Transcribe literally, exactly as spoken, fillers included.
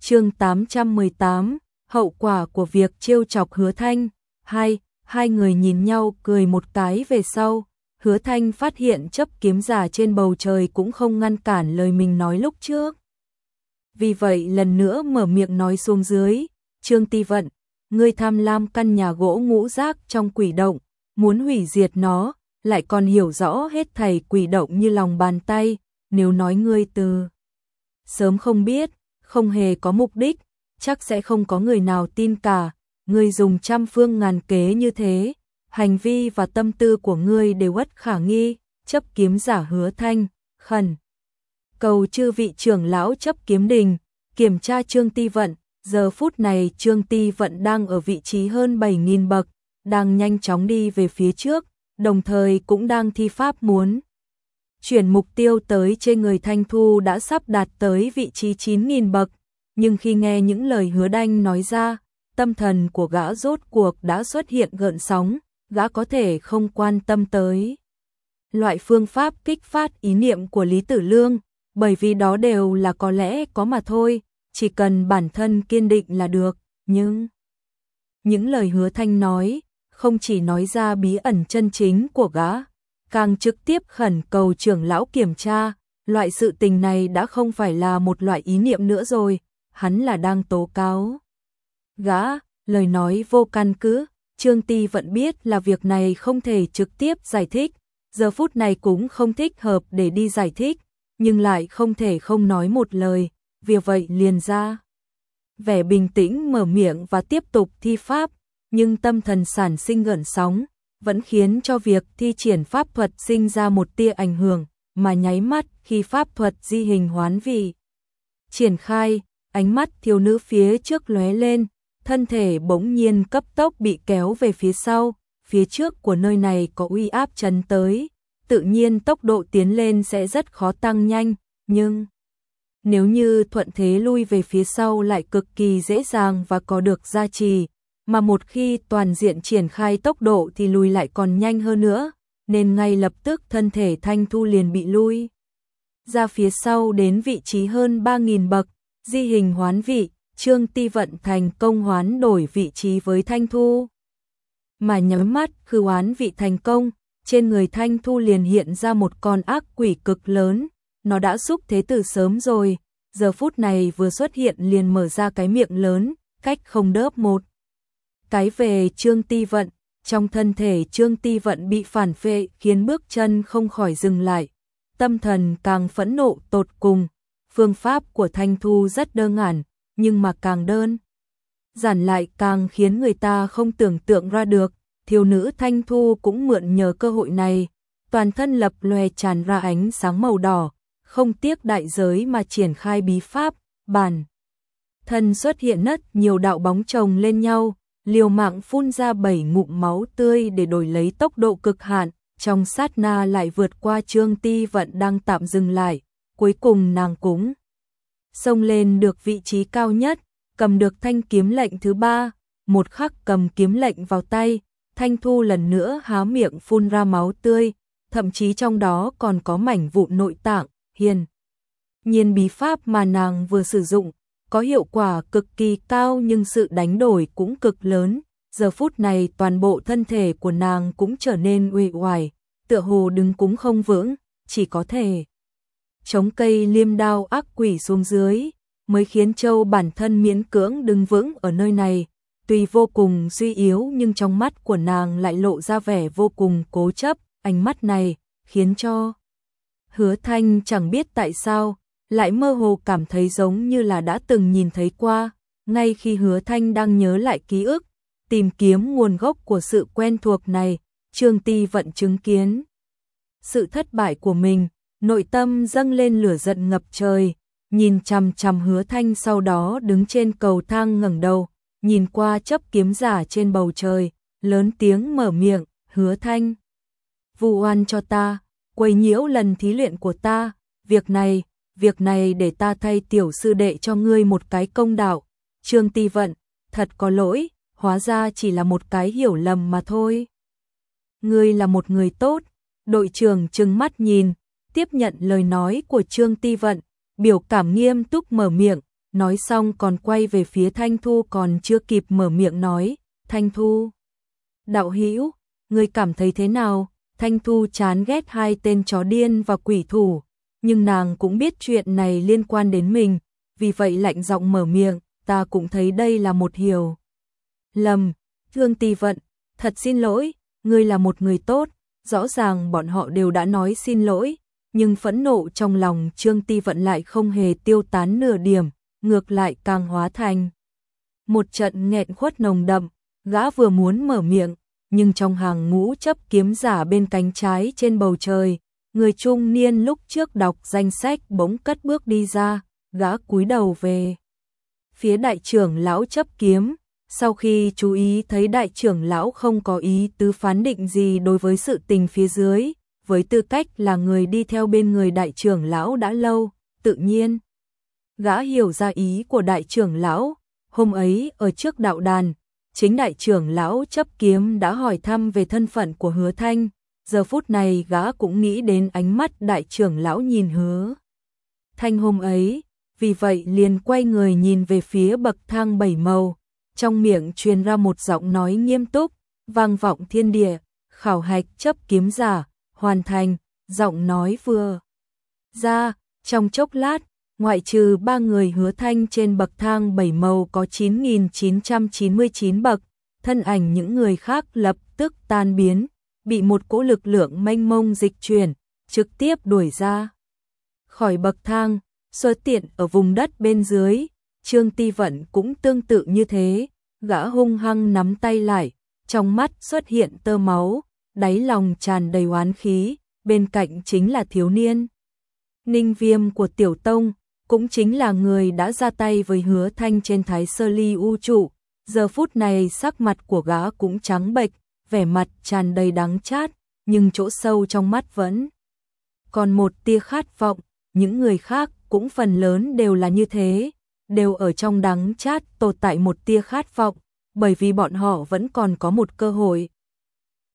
Chương tám trăm mười tám, hậu quả của việc trêu chọc Hứa Thanh. Hai, hai người nhìn nhau cười một cái về sau, Hứa Thanh phát hiện chấp kiếm giả trên bầu trời cũng không ngăn cản lời mình nói lúc trước. Vì vậy lần nữa mở miệng nói xuống dưới, Trương Ti Vận, ngươi tham lam căn nhà gỗ ngũ giác trong quỷ động, muốn hủy diệt nó, lại còn hiểu rõ hết thảy quỷ động như lòng bàn tay, nếu nói ngươi từ sớm không biết, không hề có mục đích, chắc sẽ không có người nào tin cả, ngươi dùng trăm phương ngàn kế như thế, hành vi và tâm tư của ngươi đều bất khả nghi, chấp kiếm giả Hứa Thanh, khẩn cầu chư vị trưởng lão chấp kiếm đình, kiểm tra Trương Ti Vận, giờ phút này Trương Ti Vận đang ở vị trí hơn bảy nghìn bậc, đang nhanh chóng đi về phía trước, đồng thời cũng đang thi pháp muốn chuyển mục tiêu tới trên người Thanh Thu đã sắp đạt tới vị trí chín nghìn bậc, nhưng khi nghe những lời Hứa Đanh nói ra, tâm thần của gã rốt cuộc đã xuất hiện gợn sóng, gã có thể không quan tâm tới loại phương pháp kích phát ý niệm của Lý Tử Lương, bởi vì đó đều là có lẽ có mà thôi, chỉ cần bản thân kiên định là được, nhưng những lời Hứa Thanh nói, không chỉ nói ra bí ẩn chân chính của gã, càng trực tiếp khẩn cầu trưởng lão kiểm tra, loại sự tình này đã không phải là một loại ý niệm nữa rồi, hắn là đang tố cáo gã, lời nói vô căn cứ. Trương Ti Vận biết là việc này không thể trực tiếp giải thích, giờ phút này cũng không thích hợp để đi giải thích, nhưng lại không thể không nói một lời, vì vậy liền ra vẻ bình tĩnh mở miệng và tiếp tục thi pháp, nhưng tâm thần sản sinh gợn sóng, vẫn khiến cho việc thi triển pháp thuật sinh ra một tia ảnh hưởng, mà nháy mắt khi pháp thuật di hình hoán vị triển khai, ánh mắt thiếu nữ phía trước lóe lên, thân thể bỗng nhiên cấp tốc bị kéo về phía sau, phía trước của nơi này có uy áp chấn tới, tự nhiên tốc độ tiến lên sẽ rất khó tăng nhanh, nhưng nếu như thuận thế lui về phía sau lại cực kỳ dễ dàng và có được gia trì, mà một khi toàn diện triển khai tốc độ thì lùi lại còn nhanh hơn nữa, nên ngay lập tức thân thể Thanh Thu liền bị lui ra phía sau đến vị trí hơn ba nghìn bậc, di hình hoán vị, Trương Ti Vận thành công hoán đổi vị trí với Thanh Thu. Mà nhắm mắt khư hoán vị thành công, trên người Thanh Thu liền hiện ra một con ác quỷ cực lớn, nó đã xúc thế từ sớm rồi, giờ phút này vừa xuất hiện liền mở ra cái miệng lớn, cách không đớp một cái về Trương Ti Vận, trong thân thể Trương Ti Vận bị phản phệ khiến bước chân không khỏi dừng lại, tâm thần càng phẫn nộ tột cùng, phương pháp của Thanh Thu rất đơn giản, nhưng mà càng đơn giản lại càng khiến người ta không tưởng tượng ra được, thiếu nữ Thanh Thu cũng mượn nhờ cơ hội này, toàn thân lập lòe tràn ra ánh sáng màu đỏ, không tiếc đại giới mà triển khai bí pháp, bản thân xuất hiện rất nhiều đạo bóng chồng lên nhau, liều mạng phun ra bảy ngụm máu tươi để đổi lấy tốc độ cực hạn, trong sát na lại vượt qua Trương Ti Vận đang tạm dừng lại, cuối cùng nàng cũng xông lên được vị trí cao nhất, cầm được thanh kiếm lệnh thứ ba, một khắc cầm kiếm lệnh vào tay, Thanh Thu lần nữa há miệng phun ra máu tươi, thậm chí trong đó còn có mảnh vụn nội tạng, hiền nhiên bí pháp mà nàng vừa sử dụng, có hiệu quả cực kỳ cao nhưng sự đánh đổi cũng cực lớn, giờ phút này toàn bộ thân thể của nàng cũng trở nên uể oải, tựa hồ đứng cũng không vững, chỉ có thể chống cây liêm đao ác quỷ xuống dưới, mới khiến Châu bản thân miễn cưỡng đứng vững ở nơi này, tuy vô cùng suy yếu nhưng trong mắt của nàng lại lộ ra vẻ vô cùng cố chấp, ánh mắt này khiến cho Hứa Thanh chẳng biết tại sao, lại mơ hồ cảm thấy giống như là đã từng nhìn thấy qua, ngay khi Hứa Thanh đang nhớ lại ký ức, tìm kiếm nguồn gốc của sự quen thuộc này, Trương Ti Vận chứng kiến sự thất bại của mình, nội tâm dâng lên lửa giận ngập trời, nhìn chằm chằm Hứa Thanh, sau đó đứng trên cầu thang ngẩng đầu, nhìn qua chấp kiếm giả trên bầu trời, lớn tiếng mở miệng, Hứa Thanh, vu oan cho ta, quấy nhiễu lần thí luyện của ta, việc này, việc này để ta thay tiểu sư đệ cho ngươi một cái công đạo. Trương Ti Vận, thật có lỗi, hóa ra chỉ là một cái hiểu lầm mà thôi. Ngươi là một người tốt, đội trưởng trừng mắt nhìn, tiếp nhận lời nói của Trương Ti Vận, biểu cảm nghiêm túc mở miệng, nói xong còn quay về phía Thanh Thu còn chưa kịp mở miệng nói, Thanh Thu. Đạo hữu, ngươi cảm thấy thế nào? Thanh Thu chán ghét hai tên chó điên và quỷ thủ, nhưng nàng cũng biết chuyện này liên quan đến mình, vì vậy lạnh giọng mở miệng, ta cũng thấy đây là một hiểu lầm, Trương Ti Vận, thật xin lỗi, ngươi là một người tốt, rõ ràng bọn họ đều đã nói xin lỗi, nhưng phẫn nộ trong lòng Trương Ti Vận lại không hề tiêu tán nửa điểm, ngược lại càng hóa thành một trận nghẹn khuất nồng đậm, gã vừa muốn mở miệng, nhưng trong hàng ngũ chấp kiếm giả bên cánh trái trên bầu trời, người trung niên lúc trước đọc danh sách bỗng cất bước đi ra, gã cúi đầu về phía đại trưởng lão chấp kiếm, sau khi chú ý thấy đại trưởng lão không có ý tứ phán định gì đối với sự tình phía dưới, với tư cách là người đi theo bên người đại trưởng lão đã lâu, tự nhiên gã hiểu ra ý của đại trưởng lão. Hôm ấy ở trước đạo đàn, chính đại trưởng lão chấp kiếm đã hỏi thăm về thân phận của Hứa Thanh, giờ phút này gã cũng nghĩ đến ánh mắt đại trưởng lão nhìn Hứa Thanh hôm ấy, vì vậy liền quay người nhìn về phía bậc thang bảy màu, trong miệng truyền ra một giọng nói nghiêm túc, vang vọng thiên địa, khảo hạch chấp kiếm giả, hoàn thành, giọng nói vừa ra, trong chốc lát, ngoại trừ ba người Hứa Thanh trên bậc thang bảy màu có chín nghìn chín trăm chín mươi chín bậc, thân ảnh những người khác lập tức tan biến, bị một cỗ lực lượng mênh mông dịch chuyển, trực tiếp đuổi ra khỏi bậc thang, sơ tiện ở vùng đất bên dưới. Trương Ti Vận cũng tương tự như thế, gã hung hăng nắm tay lại, trong mắt xuất hiện tơ máu, đáy lòng tràn đầy oán khí, bên cạnh chính là thiếu niên Ninh Viêm của Tiểu Tông, cũng chính là người đã ra tay với Hứa Thanh trên Thái Sơ Ly U trụ, giờ phút này sắc mặt của gã cũng trắng bệch, vẻ mặt tràn đầy đắng chát, nhưng chỗ sâu trong mắt vẫn còn một tia khát vọng, những người khác cũng phần lớn đều là như thế, đều ở trong đắng chát tồn tại một tia khát vọng, bởi vì bọn họ vẫn còn có một cơ hội,